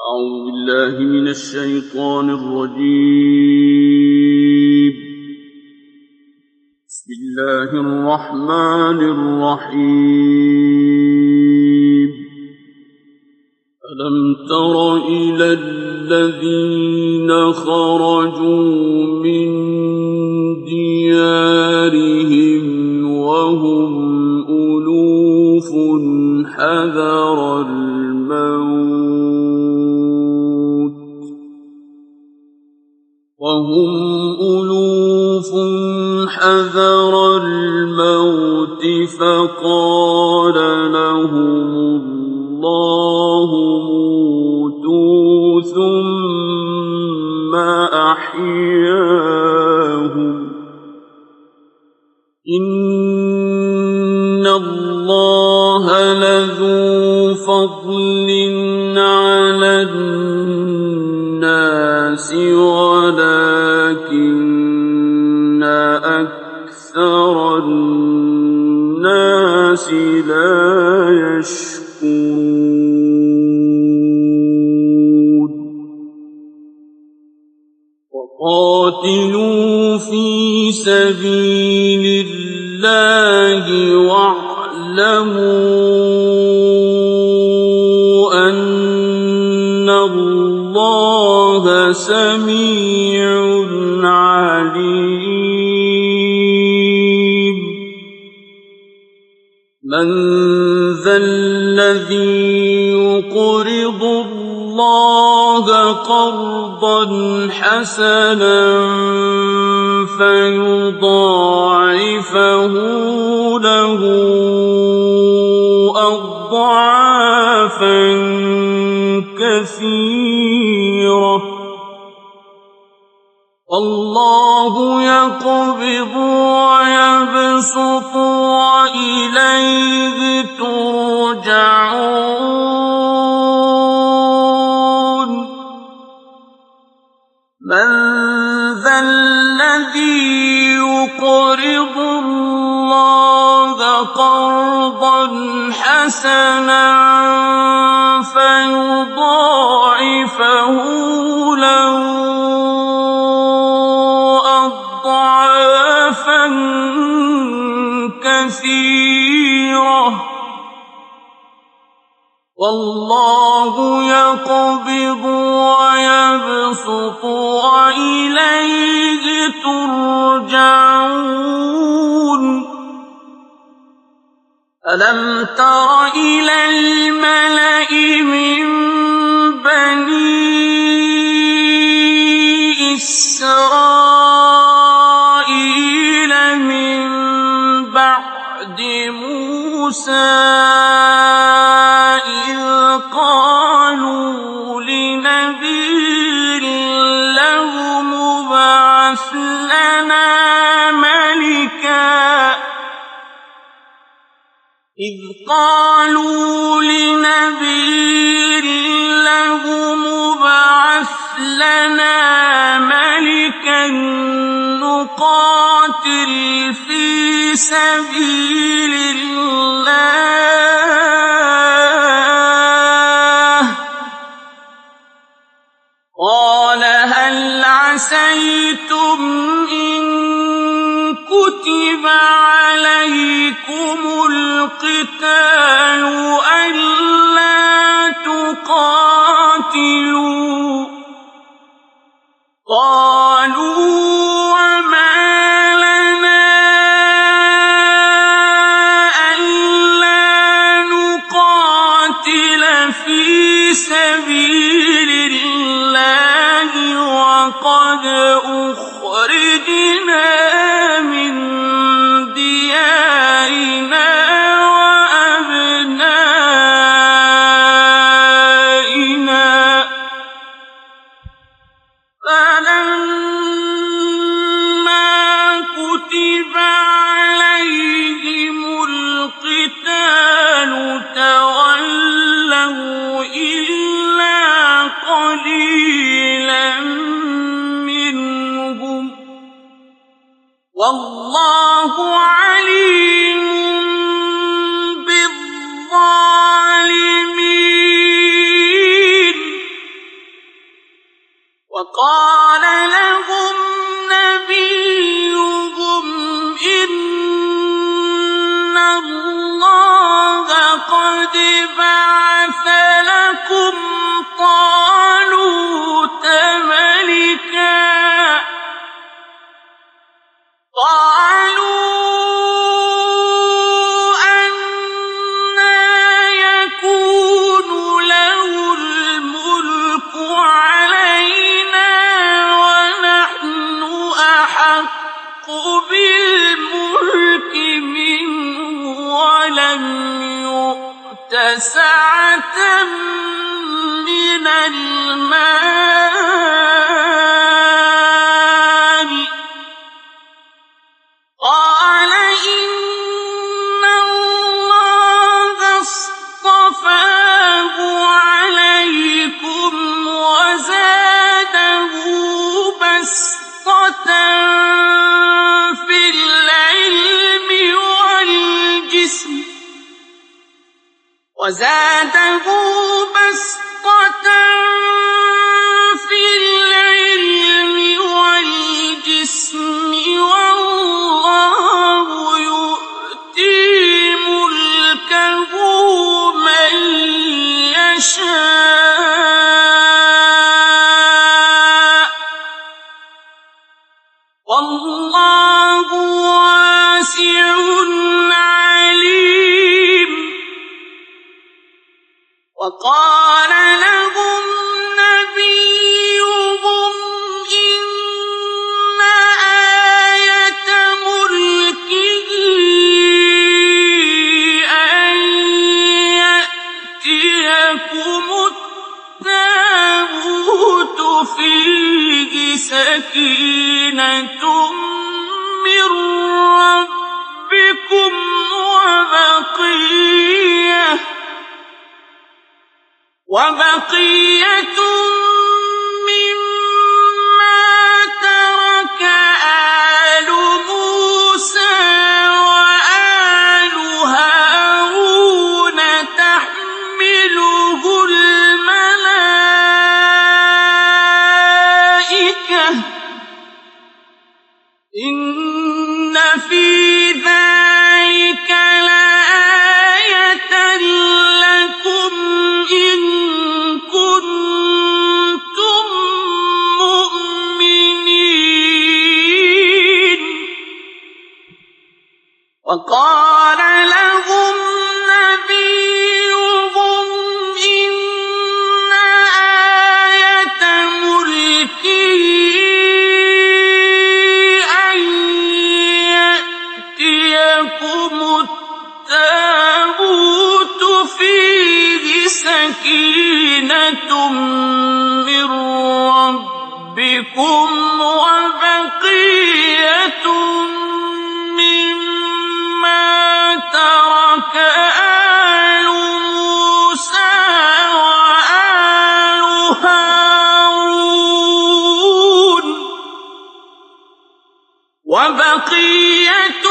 أعوذ بالله من الشيطان الرجيم. بسم الله الرحمن الرحيم. ألم تر إلى الذين خرجوا من ديارهم وهم ألوف حذر الموت فقال لهم الله موتوا ثم أحياهم إن الله لذو فضل على الناس ولكن أكثر الناس لا يشكرون. وقاتلوا في سبيل الله واعلموا أن الله سميع عليم. من ذا الذي يقرض الله قرضا حسنا فيضاعفه له أضعافا كثيرة والله يقبض ويبسط وإليه ترجعون. من ذا الذي يقرض الله قرضا حسنا فيضاعفه له أضعافا كثيرة والله يقبض ويبسط وإليه ترجعون. ألم تر إلى الملأ من بني إسرائيل من بعد موسى إذ قالوا لنبي له ابعث لنا ملكا نقاتل في سبيل الله. قال هل عسيتم إن كتب عليكم القتال ألا تقاتلوا؟ قالوا وما لنا ألا نقاتل في سبيل الله وقد أخرجنا من ديارنا وأبنائنا. فلما كتب عليهم القتال تولوا إلا قليلا منهم والله عليم بالظالمين. وقال لهم نبيهم إن الله قد بعث لكم طالوت ملكا قالوا أنى يكون له الملك علينا ونحن أحق بالملك منه ولم يؤت سعة من المال قال إن الله اصطفاه عليكم وزاده بسطة في العلم والجسم والله يؤتي ملكه من يشاء والله واسع عليم وقال لهم نبيهم إن آية ملكه أن يأتيكم التابوت فيه سكينة من ربكم وبقية مما ترك آل موسى وآل هارون تحمله الملائكة إن في ذلك لآية لكم إن كنتم مؤمنين وقال لهم نبيهم إن آية ملكه أن يأتيكم التابوت فيه سكينة من ربكم وبقية مما ترك آل موسى وآل هارون وبقية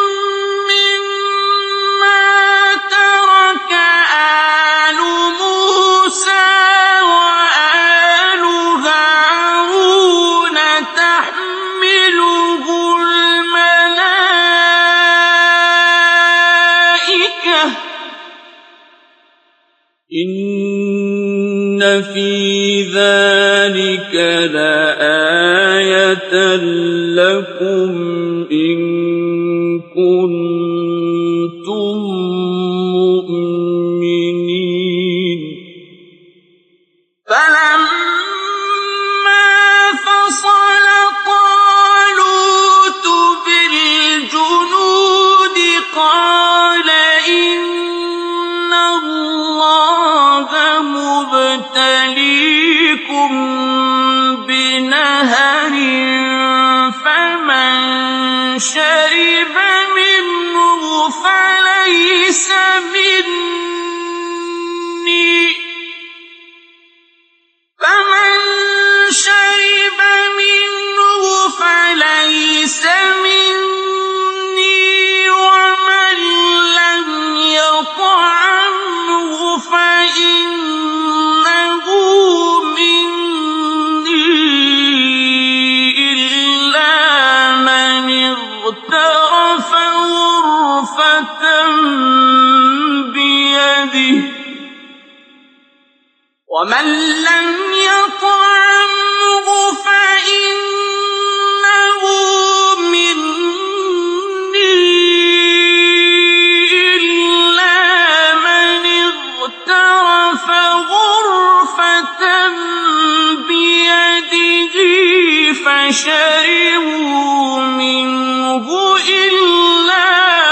مما ترك آل موسى وآل هارون تحمله الملائكة إن في ذلك لآية لكم إن كنتم مؤمنين فلما فصل طالوت بالجنود قال إن الله مبتليكم بنهر فمن شرب منه فليس مني ومن لم يطعمه فإنه مني ومن لم يطعمه فإنه مني إلا من اغترف غرفة بيده فشربوا منه إلا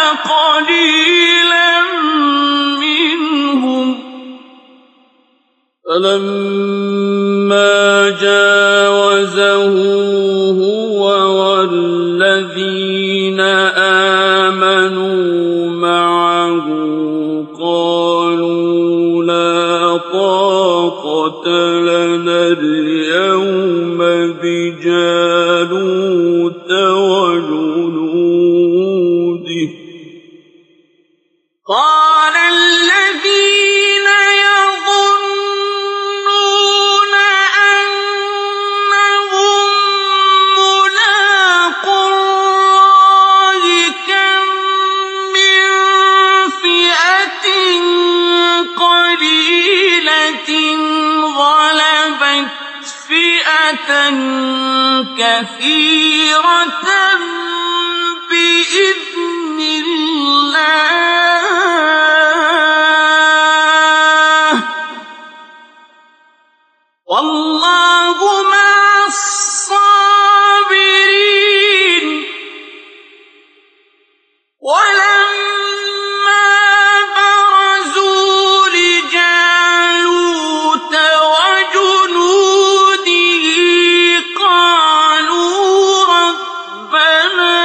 قليلا منهم فلما جاوزه هو والذين آمنوا معه قالوا لا طاقة لنا اليوم بجالوت وجنوده قال الذين يظنون أنهم ملاقو الله كم من فئة قليلة غلبت فئة كثيرة بإذن الله والله مع الصابرين ولما برزوا لجالوت وجنوده قالوا ربنا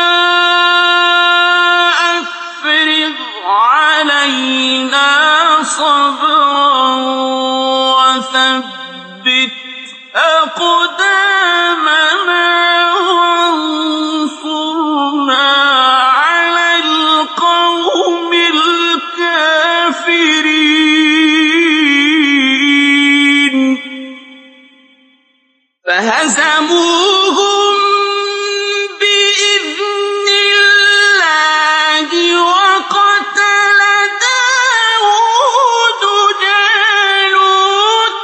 أفرغ علينا صبرا وثبت أقدامنا وانصرنا على القوم الكافرين فهزموهم بإذن الله وقتل داود جالوت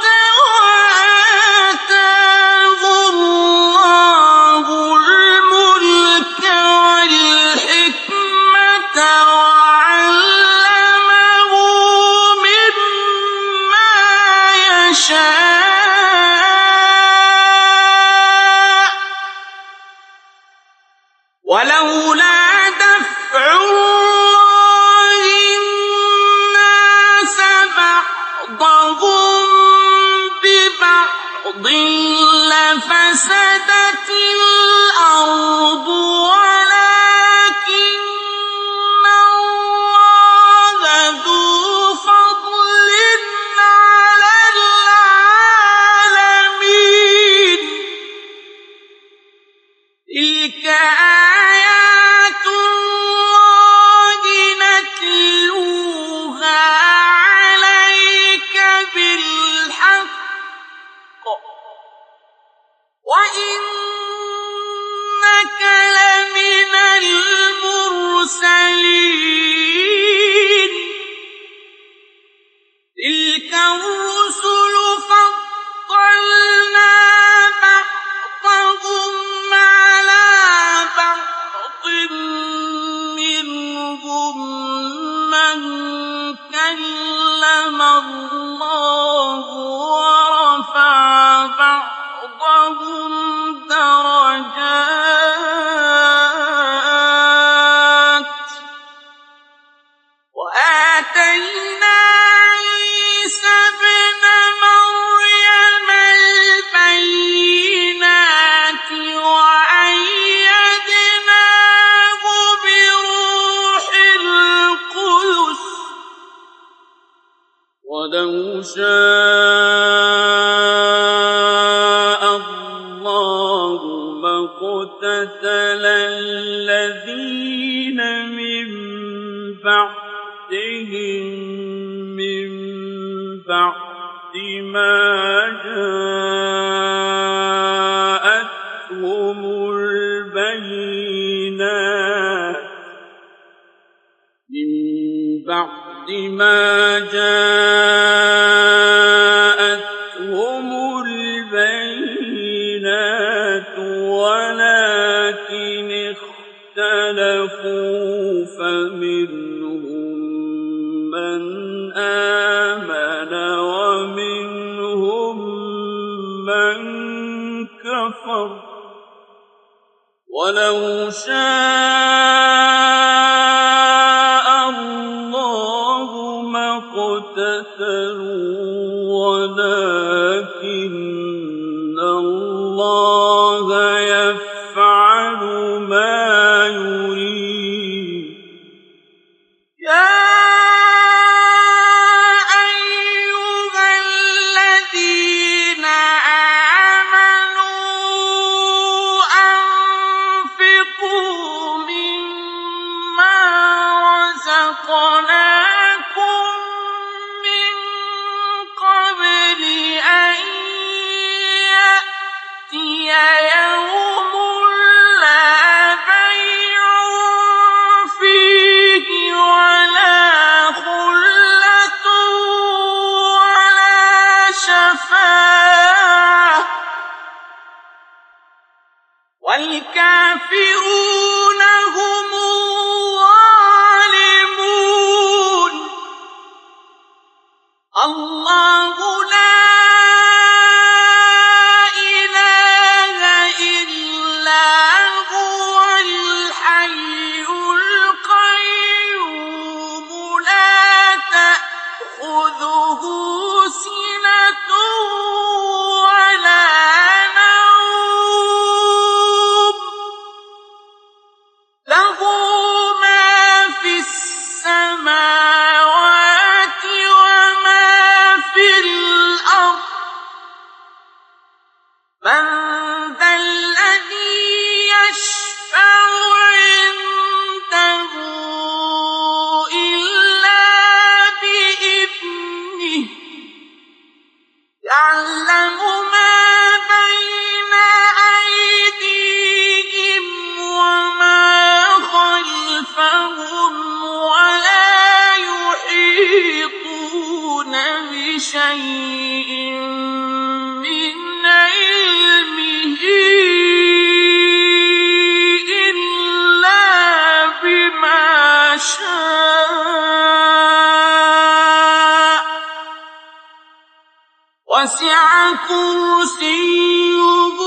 وآتاه الله الملك والحكمة وعلمه مما يشاء ولولا دفع الله الناس بعضهم ببعض لفسدت الأرض ولكن الله ذو فضل على العالمين تلك آيات الله نتلوها عليك بالحق وإنك لمن المرسلين تلك الرسل فضلنا بعضهم على بعض منهم من كلم الله ورفع بعضهم درجات وآتينا عيسى ابن مريم البينات وأيدناه بروح القدس ولو شاء الله ما اقتتل الذين من بعدهم من بعد ما جاءتهم البينات من بعد ما جاءتهم من كفر ولو شاء الله ما اقتتلوا ولكن الله يفعل ما يريد يا أيها الذين آمنوا أنفقوا مما رزقناكم من قبل أن يأتي يوم لا بيع فيه ولا خلة ولا شفاعة والكافرون هم الظالمون الله لا إله إلا هو الحي القيوم لا تأخذه سنة ولا نوم له ما في السماوات وما في الأرض من ذا الذي يشفع عنده إلا بإذنه يعلم ما بين أيديهم وما خلفهم ولا يحيطون بشيء من علمه إلا بما شاء وسع كرسيه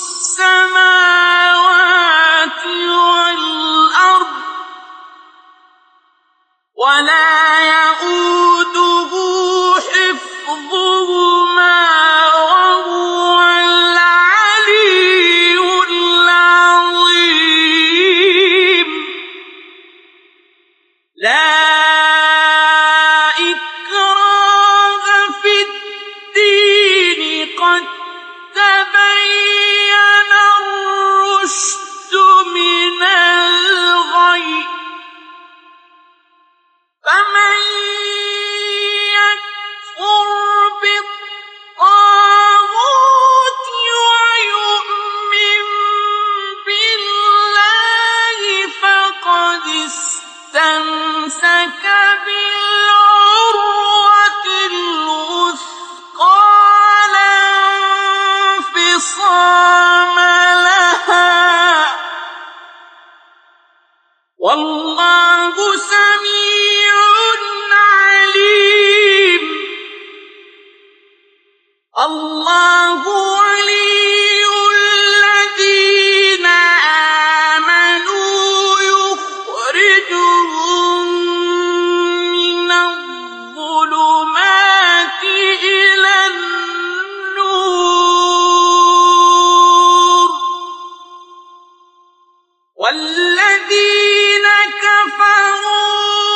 السماوات والأرض ولا يئوده حفظهما وهو العلي العظيم لا إكراه في الدين قد تبين الرشد من الغي فمن يكفر بالطاغوت ويؤمن بالله فقد استمسك بالعروة الوثقى لا انفصام لها والله سميع عليم الله ولي الذين آمنوا يخرجهم من الظلمات إلى النور والذين كفروا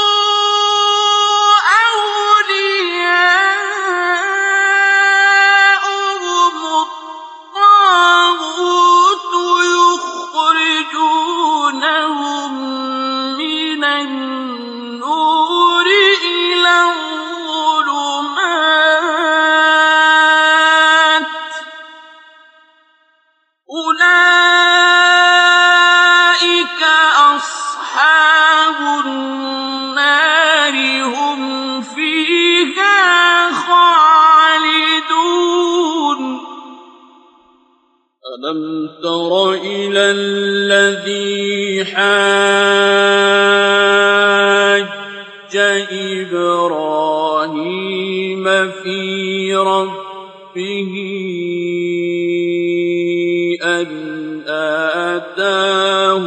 أولياؤهم الطاغوت يخرجونهم من النور إلى الظلمات أولئك أصحاب النار هم فيها خالدون ألم تر إلى الذي حاج إبراهيم في ربه ربه أن آتاه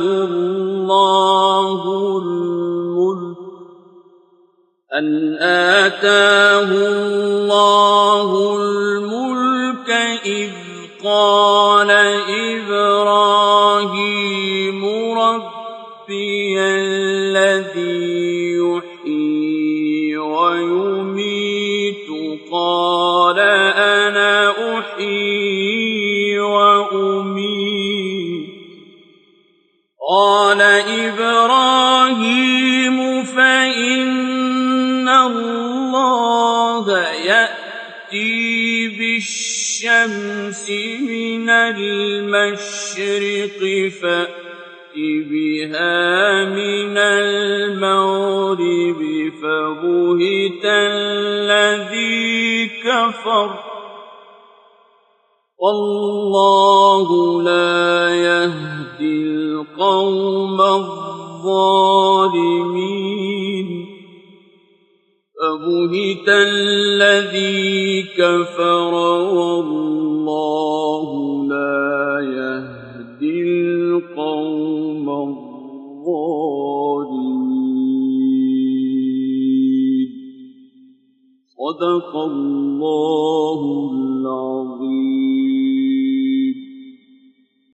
الله الملك إذ قال إبراهيم ربي الذي يحيي ويميت قال أنا أحيي وأميت قال إبراهيم فإن الله يأتي بالشمس من المشرق فأت بها من المغرب فبهت الذي كفر والله لا يهدي القوم الظالمين فبهت الذي كفر